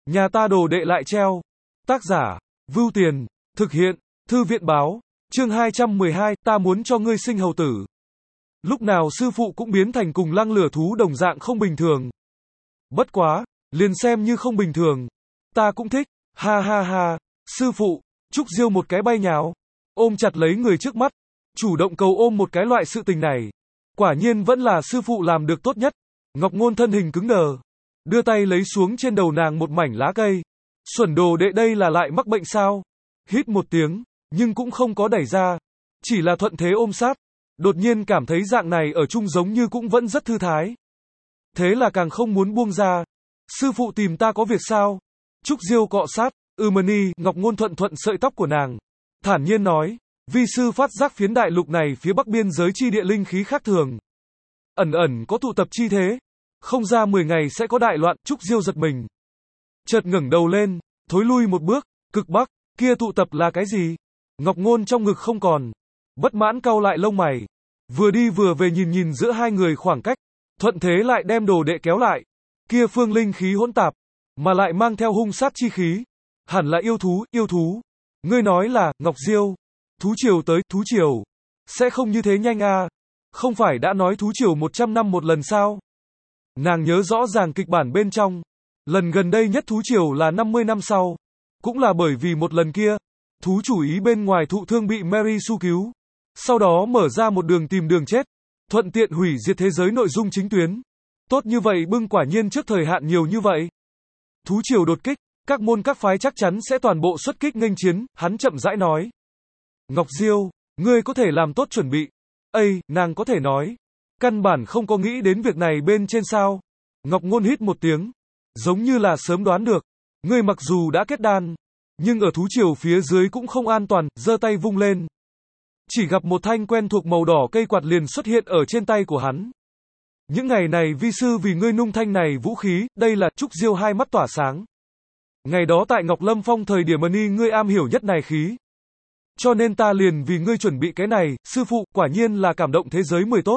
Nhà ta đồ đệ lại treo. Tác giả, Vưu Tiền, thực hiện, Thư viện báo, chương 212, ta muốn cho ngươi sinh hầu tử. Lúc nào sư phụ cũng biến thành cùng lăng lửa thú đồng dạng không bình thường. Bất quá, liền xem như không bình thường. Ta cũng thích, ha ha ha, sư phụ, Trúc Diêu một cái bay nhào, ôm chặt lấy người trước mắt, chủ động cầu ôm một cái loại sự tình này. Quả nhiên vẫn là sư phụ làm được tốt nhất. Ngọc Ngôn thân hình cứng đờ, đưa tay lấy xuống trên đầu nàng một mảnh lá cây. Xuẩn đồ đệ đây là lại mắc bệnh sao? Hít một tiếng, nhưng cũng không có đẩy ra, chỉ là thuận thế ôm sát. Đột nhiên cảm thấy dạng này ở chung giống như cũng vẫn rất thư thái. Thế là càng không muốn buông ra. Sư phụ tìm ta có việc sao? Trúc Diêu cọ sát, Mani, Ngọc Ngôn thuận thuận sợi tóc của nàng, thản nhiên nói, vi sư phát giác phiến đại lục này phía bắc biên giới chi địa linh khí khác thường. Ẩn ẩn có tụ tập chi thế. Không ra 10 ngày sẽ có đại loạn. Trúc Diêu giật mình, chợt ngẩng đầu lên, thối lui một bước, cực bắc, kia tụ tập là cái gì? Ngọc Ngôn trong ngực không còn, bất mãn cau lại lông mày, vừa đi vừa về nhìn nhìn giữa hai người khoảng cách, thuận thế lại đem đồ đệ kéo lại. Kia phương linh khí hỗn tạp, mà lại mang theo hung sát chi khí, hẳn là yêu thú. Ngươi nói là, Ngọc Diêu, thú triều tới, thú triều, sẽ không như thế nhanh à? Không phải đã nói thú triều 100 năm một lần sao? Nàng nhớ rõ ràng kịch bản bên trong, lần gần đây nhất thú triều là 50 năm sau, cũng là bởi vì một lần kia, thú chủ ý bên ngoài thụ thương bị Mary Sue cứu, sau đó mở ra một đường tìm đường chết, thuận tiện hủy diệt thế giới nội dung chính tuyến. Tốt như vậy bưng quả nhiên trước thời hạn nhiều như vậy. Thú triều đột kích, các môn các phái chắc chắn sẽ toàn bộ xuất kích nghênh chiến, hắn chậm rãi nói. Ngọc Diêu, ngươi có thể làm tốt chuẩn bị. Nàng có thể nói, căn bản không có nghĩ đến việc này bên trên sao. Ngọc Ngôn hít một tiếng, giống như là sớm đoán được. Ngươi mặc dù đã kết đan, nhưng ở thú triều phía dưới cũng không an toàn, giơ tay vung lên. Chỉ gặp một thanh quen thuộc màu đỏ cây quạt liền xuất hiện ở trên tay của hắn. Những ngày này vi sư vì ngươi nung thanh này vũ khí, đây là. Trúc Diêu hai mắt tỏa sáng. Ngày đó tại Ngọc Lâm Phong thời điểm Mani ngươi am hiểu nhất này khí. Cho nên ta liền vì ngươi chuẩn bị cái này, sư phụ, quả nhiên là cảm động thế giới 10 tốt.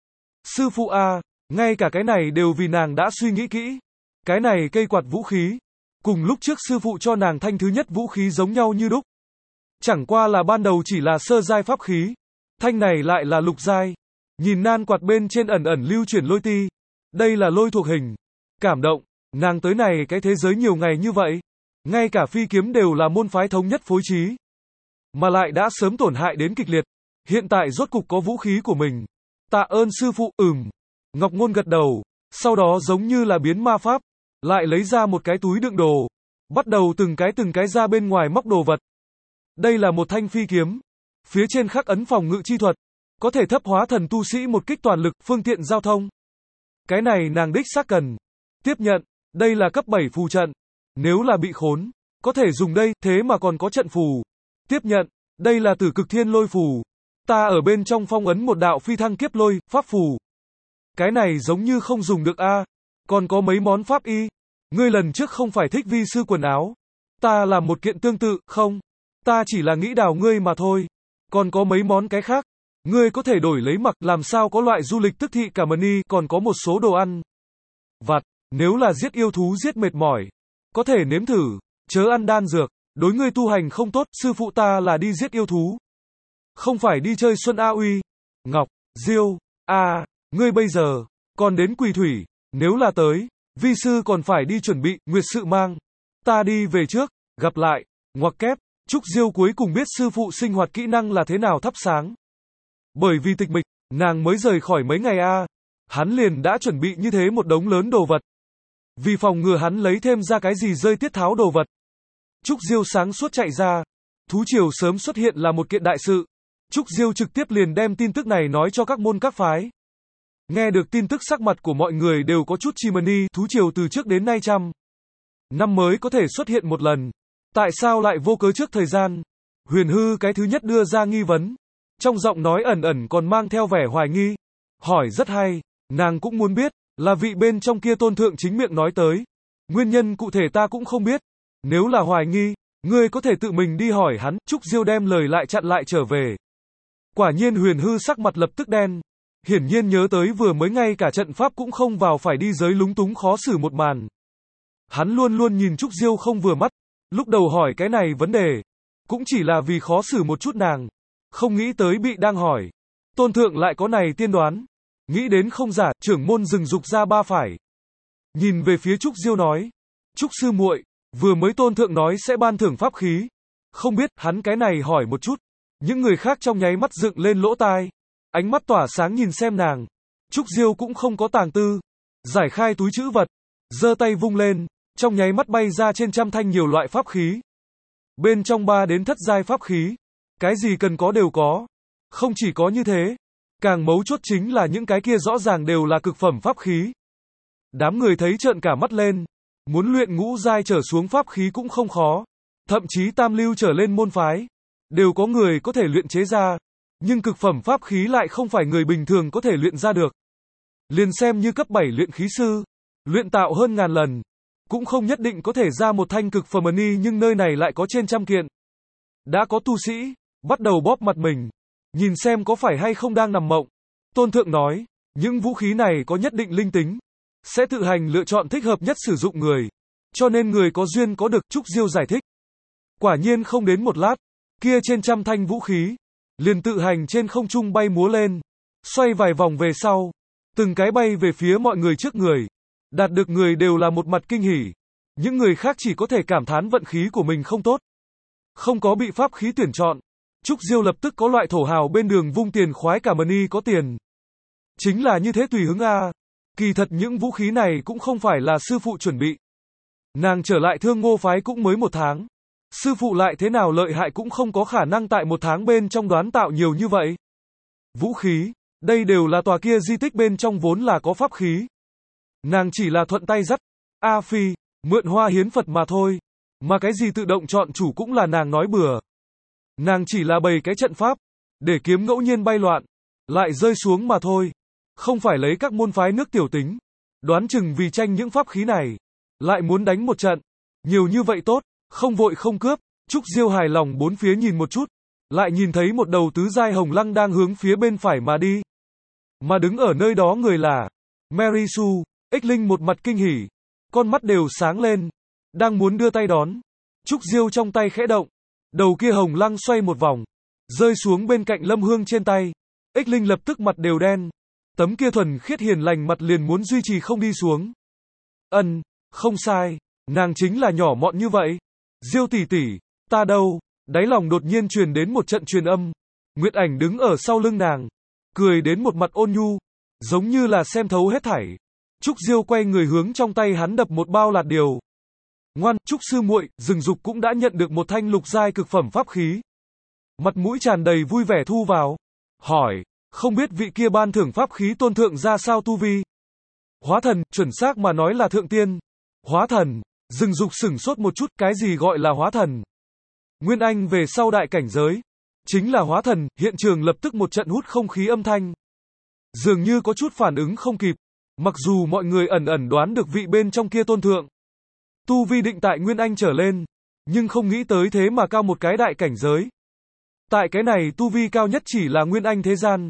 Sư phụ a, ngay cả cái này đều vì nàng đã suy nghĩ kỹ. Cái này cây quạt vũ khí, cùng lúc trước sư phụ cho nàng thanh thứ nhất vũ khí giống nhau như đúc. Chẳng qua là ban đầu chỉ là sơ giai pháp khí, thanh này lại là lục giai. Nhìn nan quạt bên trên ẩn ẩn lưu chuyển lôi ti, đây là lôi thuộc hình. Cảm động, nàng tới này cái thế giới nhiều ngày như vậy, ngay cả phi kiếm đều là môn phái thống nhất phối trí, mà lại đã sớm tổn hại đến kịch liệt, hiện tại rốt cục có vũ khí của mình. Tạ ơn sư phụ. Ngọc Ngôn gật đầu, sau đó giống như là biến ma pháp, lại lấy ra một cái túi đựng đồ, bắt đầu từng cái ra bên ngoài móc đồ vật. Đây là một thanh phi kiếm, phía trên khắc ấn phòng ngự chi thuật, có thể thấp hóa thần tu sĩ một kích toàn lực, phương tiện giao thông. Cái này nàng đích xác cần. Tiếp nhận, đây là cấp 7 phù trận, nếu là bị khốn, có thể dùng đây, thế mà còn có trận phù. Tiếp nhận, đây là Tử Cực Thiên Lôi phù, ta ở bên trong phong ấn một đạo phi thăng kiếp lôi, pháp phù. Cái này giống như không dùng được a. Còn có mấy món pháp y. Ngươi lần trước không phải thích vi sư quần áo, ta làm một kiện tương tự, không? Ta chỉ là nghĩ đào ngươi mà thôi. Còn có mấy món cái khác, ngươi có thể đổi lấy mặc, làm sao có loại du lịch tức thị cả Mani, còn có một số đồ ăn vặt, nếu là giết yêu thú giết mệt mỏi, có thể nếm thử, chớ ăn đan dược, đối ngươi tu hành không tốt, sư phụ ta là đi giết yêu thú, không phải đi chơi Xuân A Uy. Ngọc Diêu, ngươi bây giờ còn đến Quỳ Thủy, nếu là tới, vi sư còn phải đi chuẩn bị, nguyệt sự mang, ta đi về trước, gặp lại. Ngoặc kép, Trúc Diêu cuối cùng biết sư phụ sinh hoạt kỹ năng là thế nào thắp sáng. Bởi vì tịch mịch, nàng mới rời khỏi mấy ngày hắn liền đã chuẩn bị như thế một đống lớn đồ vật. Vì phòng ngừa hắn lấy thêm ra cái gì rơi tiết tháo đồ vật, Trúc Diêu sáng suốt chạy ra. Thú triều sớm xuất hiện là một kiện đại sự. Trúc Diêu trực tiếp liền đem tin tức này nói cho các môn các phái. Nghe được tin tức sắc mặt của mọi người đều có chút chi Mani, thú triều từ trước đến nay trăm năm mới có thể xuất hiện một lần. Tại sao lại vô cớ trước thời gian? Huyền Hư cái thứ nhất đưa ra nghi vấn. Trong giọng nói ẩn ẩn còn mang theo vẻ hoài nghi. Hỏi rất hay, nàng cũng muốn biết, là vị bên trong kia tôn thượng chính miệng nói tới. Nguyên nhân cụ thể ta cũng không biết. Nếu là hoài nghi, ngươi có thể tự mình đi hỏi hắn. Trúc Diêu đem lời lại chặn lại trở về. Quả nhiên Huyền Hư sắc mặt lập tức đen. Hiển nhiên nhớ tới vừa mới ngay cả trận pháp cũng không vào phải đi giới lúng túng khó xử một màn. Hắn luôn luôn nhìn Trúc Diêu không vừa mắt, lúc đầu hỏi cái này vấn đề, cũng chỉ là vì khó xử một chút nàng, không nghĩ tới bị đang hỏi. Tôn thượng lại có này tiên đoán, nghĩ đến không giả, trưởng môn dừng dục ra ba phải. Nhìn về phía Trúc Diêu nói, Trúc sư muội, vừa mới tôn thượng nói sẽ ban thưởng pháp khí, không biết, hắn cái này hỏi một chút, những người khác trong nháy mắt dựng lên lỗ tai, ánh mắt tỏa sáng nhìn xem nàng. Trúc Diêu cũng không có tàng tư, giải khai túi trữ vật, giơ tay vung lên, trong nháy mắt bay ra trên trăm thanh nhiều loại pháp khí. Bên trong 3 đến thất giai pháp khí, cái gì cần có đều có. Không chỉ có như thế, càng mấu chốt chính là những cái kia rõ ràng đều là cực phẩm pháp khí. Đám người thấy trợn cả mắt lên, muốn luyện ngũ giai trở xuống pháp khí cũng không khó, thậm chí tam lưu trở lên môn phái, đều có người có thể luyện chế ra, nhưng cực phẩm pháp khí lại không phải người bình thường có thể luyện ra được. Liền xem như cấp 7 luyện khí sư, luyện tạo hơn ngàn lần, cũng không nhất định có thể ra một thanh cực phẩm ni, nhưng nơi này lại có trên trăm kiện. Đã có tu sĩ bắt đầu bóp mặt mình, nhìn xem có phải hay không đang nằm mộng. Tôn thượng nói, những vũ khí này có nhất định linh tính, sẽ tự hành lựa chọn thích hợp nhất sử dụng người, cho nên người có duyên có được. Trúc Diêu giải thích. Quả nhiên không đến một lát, kia trên trăm thanh vũ khí liền tự hành trên không trung bay múa lên, xoay vài vòng về sau, từng cái bay về phía mọi người trước người. Đạt được người đều là một mặt kinh hỉ, những người khác chỉ có thể cảm thán vận khí của mình không tốt, không có bị pháp khí tuyển chọn. Trúc Diêu lập tức có loại thổ hào bên đường vung tiền khoái cả mani có tiền. Chính là như thế tùy hứng a. Kỳ thật những vũ khí này cũng không phải là sư phụ chuẩn bị. Nàng trở lại Thương Ngô phái cũng mới 1 tháng. Sư phụ lại thế nào lợi hại cũng không có khả năng tại 1 tháng bên trong đoán tạo nhiều như vậy. Vũ khí, đây đều là tòa kia di tích bên trong vốn là có pháp khí. Nàng chỉ là thuận tay dắt, A Phi, mượn hoa hiến Phật mà thôi. Mà cái gì tự động chọn chủ cũng là nàng nói bừa. Nàng chỉ là bày cái trận pháp, để kiếm ngẫu nhiên bay loạn, lại rơi xuống mà thôi. Không phải lấy các môn phái nước tiểu tính. Đoán chừng vì tranh những pháp khí này, lại muốn đánh một trận. Nhiều như vậy tốt, không vội không cướp. Trúc Diêu hài lòng bốn phía nhìn một chút, lại nhìn thấy một đầu tứ giai hồng lăng đang hướng phía bên phải mà đi. Mà đứng ở nơi đó người là Mary Sue. Ích Linh một mặt kinh hỉ, con mắt đều sáng lên, đang muốn đưa tay đón. Trúc Diêu trong tay khẽ động, đầu kia hồng lăng xoay một vòng, rơi xuống bên cạnh Lâm Hương trên tay. Ích Linh lập tức mặt đều đen, tấm kia thuần khiết hiền lành mặt liền muốn duy trì không đi xuống. Không sai, nàng chính là nhỏ mọn như vậy. Diêu tỷ tỷ, ta đâu? Đáy lòng đột nhiên truyền đến một trận truyền âm. Nguyệt Ảnh đứng ở sau lưng nàng, cười đến một mặt ôn nhu, giống như là xem thấu hết thảy. Trúc Diêu quay người hướng trong tay hắn đập một bao lạt điều. Ngoan, Trúc sư muội, Rừng Dục cũng đã nhận được một thanh lục giai cực phẩm pháp khí. Mặt mũi tràn đầy vui vẻ thu vào. Hỏi, không biết vị kia ban thưởng pháp khí tôn thượng ra sao tu vi? Hóa thần, chuẩn xác mà nói là thượng tiên. Hóa thần, Rừng Dục sửng sốt một chút, cái gì gọi là hóa thần? Nguyên Anh về sau đại cảnh giới, chính là hóa thần. Hiện trường lập tức một trận hút không khí âm thanh. Dường như có chút phản ứng không kịp. Mặc dù mọi người ẩn ẩn đoán được vị bên trong kia tôn thượng tu vi định tại Nguyên Anh trở lên, nhưng không nghĩ tới thế mà cao một cái đại cảnh giới. Tại cái này tu vi cao nhất chỉ là Nguyên Anh thế gian.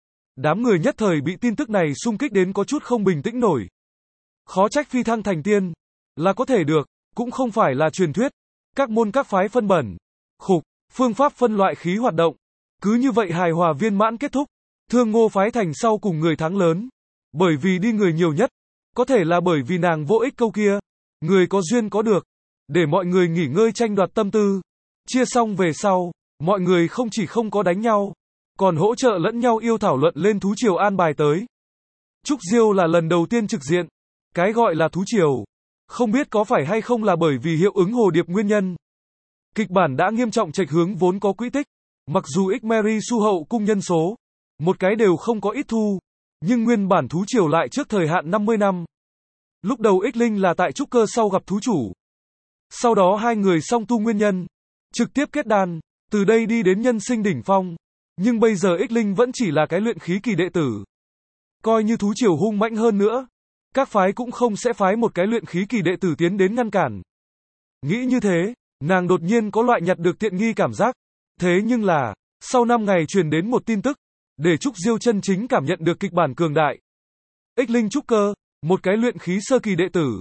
Đám người nhất thời bị tin tức này xung kích đến có chút không bình tĩnh nổi. Khó trách phi thăng thành tiên là có thể được, cũng không phải là truyền thuyết. Các môn các phái phân bẩn, khục, phương pháp phân loại khí hoạt động, cứ như vậy hài hòa viên mãn kết thúc. Thương Ngô phái thành sau cùng người thắng lớn. Bởi vì đi người nhiều nhất, có thể là bởi vì nàng vô ích câu kia, người có duyên có được, để mọi người nghỉ ngơi tranh đoạt tâm tư. Chia xong về sau, mọi người không chỉ không có đánh nhau, còn hỗ trợ lẫn nhau yêu thảo luận lên thú triều an bài tới. Trúc Diêu là lần đầu tiên trực diện, cái gọi là thú triều, không biết có phải hay không là bởi vì hiệu ứng hồ điệp nguyên nhân. Kịch bản đã nghiêm trọng chệch hướng vốn có quỹ tích, mặc dù ích Mary Sue hậu cung nhân số, một cái đều không có ít thu. Nhưng nguyên bản thú triều lại trước thời hạn 50 năm. Lúc đầu Ích Linh là tại trúc cơ sau gặp thú chủ. Sau đó hai người song tu nguyên nhân, trực tiếp kết đan, từ đây đi đến nhân sinh đỉnh phong. Nhưng bây giờ Ích Linh vẫn chỉ là cái luyện khí kỳ đệ tử. Coi như thú triều hung mãnh hơn nữa, các phái cũng không sẽ phái một cái luyện khí kỳ đệ tử tiến đến ngăn cản. Nghĩ như thế, nàng đột nhiên có loại nhặt được tiện nghi cảm giác. Thế nhưng là, sau 5 ngày truyền đến một tin tức, để Trúc Diêu chân chính cảm nhận được kịch bản cường đại. Ích Linh trúc cơ, một cái luyện khí sơ kỳ đệ tử,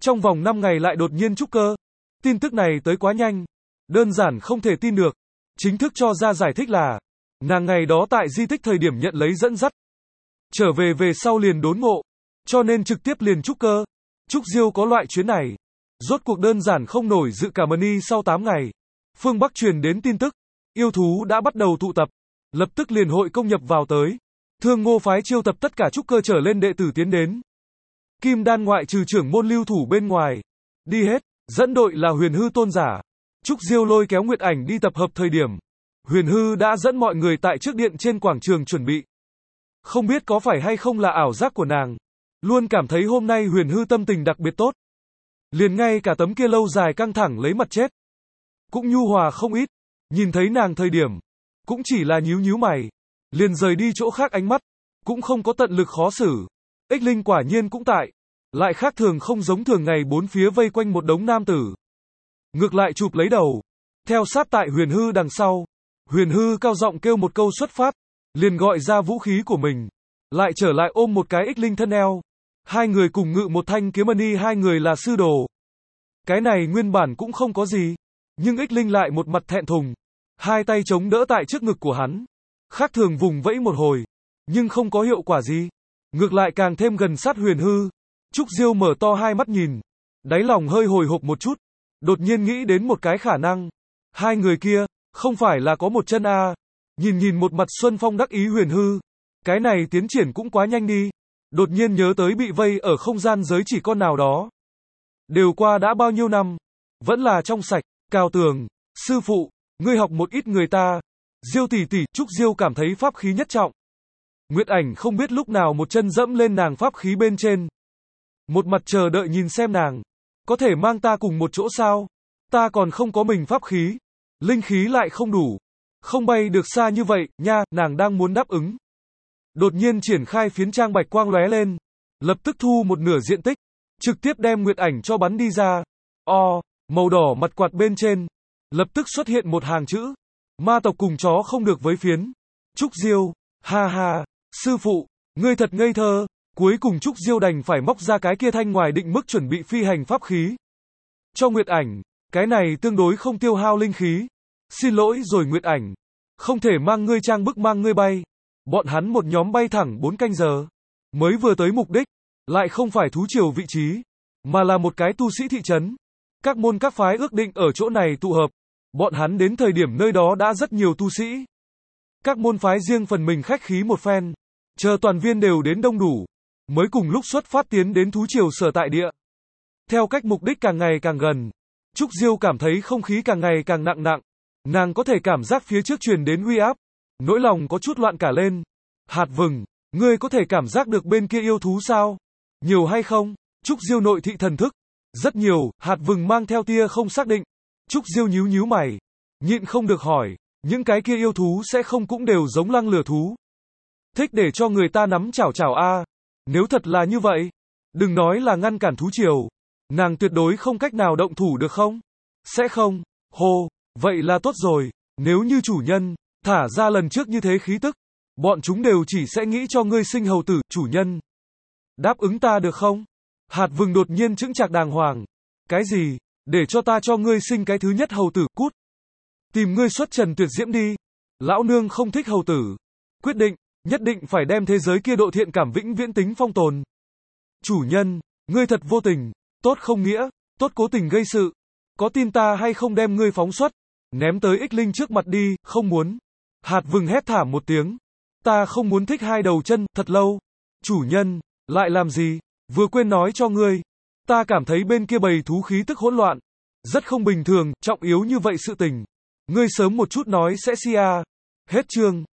Trong vòng 5 ngày lại đột nhiên trúc cơ. Tin tức này tới quá nhanh. Đơn giản không thể tin được. Chính thức cho ra giải thích là, nàng ngày đó tại di tích thời điểm nhận lấy dẫn dắt. Trở về sau liền đốn ngộ. Cho nên trực tiếp liền trúc cơ. Trúc Diêu có loại chuyến này. Rốt cuộc đơn giản không nổi dự cả mani sau 8 ngày. Phương Bắc truyền đến tin tức. Yêu thú đã bắt đầu tụ tập. Lập tức liền hội công nhập vào tới. Thương Ngô phái chiêu tập tất cả trúc cơ trở lên đệ tử tiến đến. Kim Đan ngoại trừ trưởng môn lưu thủ bên ngoài. Đi hết. Dẫn đội là Huyền Hư tôn giả. Trúc Diêu lôi kéo Nguyệt Ảnh đi tập hợp thời điểm. Huyền Hư đã dẫn mọi người tại trước điện trên quảng trường chuẩn bị. Không biết có phải hay không là ảo giác của nàng. Luôn cảm thấy hôm nay Huyền Hư tâm tình đặc biệt tốt. Liền ngay cả tấm kia lâu dài căng thẳng lấy mặt chết. Cũng nhu hòa không ít. Nhìn thấy nàng thời điểm. Cũng chỉ là nhíu nhíu mày. Liền rời đi chỗ khác ánh mắt. Cũng không có tận lực khó xử. Ích Linh quả nhiên cũng tại. Lại khác thường không giống thường ngày bốn phía vây quanh một đống nam tử. Ngược lại chụp lấy đầu. Theo sát tại Huyền Hư đằng sau. Huyền Hư cao giọng kêu một câu xuất phát. Liền gọi ra vũ khí của mình. Lại trở lại ôm một cái Ích Linh thân eo. Hai người cùng ngự một thanh kiếm mani, hai người là sư đồ. Cái này nguyên bản cũng không có gì. Nhưng Ích Linh lại một mặt thẹn thùng. Hai tay chống đỡ tại trước ngực của hắn. Khác thường vùng vẫy một hồi. Nhưng không có hiệu quả gì. Ngược lại càng thêm gần sát Huyền Hư. Trúc Diêu mở to hai mắt nhìn. Đáy lòng hơi hồi hộp một chút. Đột nhiên nghĩ đến một cái khả năng. Hai người kia, không phải là có một chân a? Nhìn một mặt Xuân Phong đắc ý Huyền Hư. Cái này tiến triển cũng quá nhanh đi. Đột nhiên nhớ tới bị vây ở không gian giới chỉ con nào đó. Đều qua đã bao nhiêu năm. Vẫn là trong sạch. Cao Tường, sư phụ, ngươi học một ít người ta. Diêu tỷ tỷ, Trúc Diêu cảm thấy pháp khí nhất trọng. Nguyệt Ảnh không biết lúc nào một chân dẫm lên nàng pháp khí bên trên. Một mặt chờ đợi nhìn xem nàng. Có thể mang ta cùng một chỗ sao? Ta còn không có mình pháp khí. Linh khí lại không đủ. Không bay được xa như vậy, nha, nàng đang muốn đáp ứng. Đột nhiên triển khai phiến trang bạch quang lóe lên. Lập tức thu một nửa diện tích. Trực tiếp đem Nguyệt Ảnh cho bắn đi ra. Màu đỏ mặt quạt bên trên. Lập tức xuất hiện một hàng chữ. Ma tộc cùng chó không được với phiến. Trúc Diêu, ha ha, sư phụ, ngươi thật ngây thơ. Cuối cùng Trúc Diêu đành phải móc ra cái kia thanh ngoài định mức chuẩn bị phi hành pháp khí. Cho Nguyệt Ảnh, cái này tương đối không tiêu hao linh khí. Xin lỗi rồi Nguyệt Ảnh. Không thể mang ngươi trang bức mang ngươi bay. Bọn hắn một nhóm bay thẳng 4 canh giờ. Mới vừa tới mục đích. Lại không phải thú triều vị trí. Mà là một cái tu sĩ thị trấn. Các môn các phái ước định ở chỗ này tụ hợp. Bọn hắn đến thời điểm nơi đó đã rất nhiều tu sĩ. Các môn phái riêng phần mình khách khí một phen. Chờ toàn viên đều đến đông đủ. Mới cùng lúc xuất phát tiến đến thú triều sở tại địa. Theo cách mục đích càng ngày càng gần. Trúc Diêu cảm thấy không khí càng ngày càng nặng nặng. Nàng có thể cảm giác phía trước truyền đến uy áp. Nỗi lòng có chút loạn cả lên. Hạt Vừng, ngươi có thể cảm giác được bên kia yêu thú sao? Nhiều hay không? Trúc Diêu nội thị thần thức. Rất nhiều, Hạt Vừng mang theo tia không xác định. Trúc Diêu nhíu nhíu mày. Nhịn không được hỏi. Những cái kia yêu thú sẽ không cũng đều giống lăng lửa thú. Thích để cho người ta nắm chảo chảo a. Nếu thật là như vậy. Đừng nói là ngăn cản thú triều. Nàng tuyệt đối không cách nào động thủ được không? Sẽ không. Hô, vậy là tốt rồi. Nếu như chủ nhân thả ra lần trước như thế khí tức. Bọn chúng đều chỉ sẽ nghĩ cho ngươi sinh hầu tử, chủ nhân. Đáp ứng ta được không? Hạt Vừng đột nhiên chững chạc đàng hoàng. Cái gì? Để cho ta cho ngươi sinh cái thứ nhất hầu tử, cút. Tìm ngươi xuất trần tuyệt diễm đi. Lão nương không thích hầu tử. Quyết định, nhất định phải đem thế giới kia độ thiện cảm vĩnh viễn tính phong tồn. Chủ nhân, ngươi thật vô tình, tốt không nghĩa, tốt cố tình gây sự. Có tin ta hay không đem ngươi phóng xuất, ném tới Ích Linh trước mặt đi, không muốn. Hạt Vừng hét thảm một tiếng. Ta không muốn thích hai đầu chân, thật lâu. Chủ nhân, lại làm gì? Vừa quên nói cho ngươi. Ta cảm thấy bên kia bầy thú khí tức hỗn loạn. Rất không bình thường, trọng yếu như vậy sự tình. Ngươi sớm một chút nói sẽ si a. Hết chương.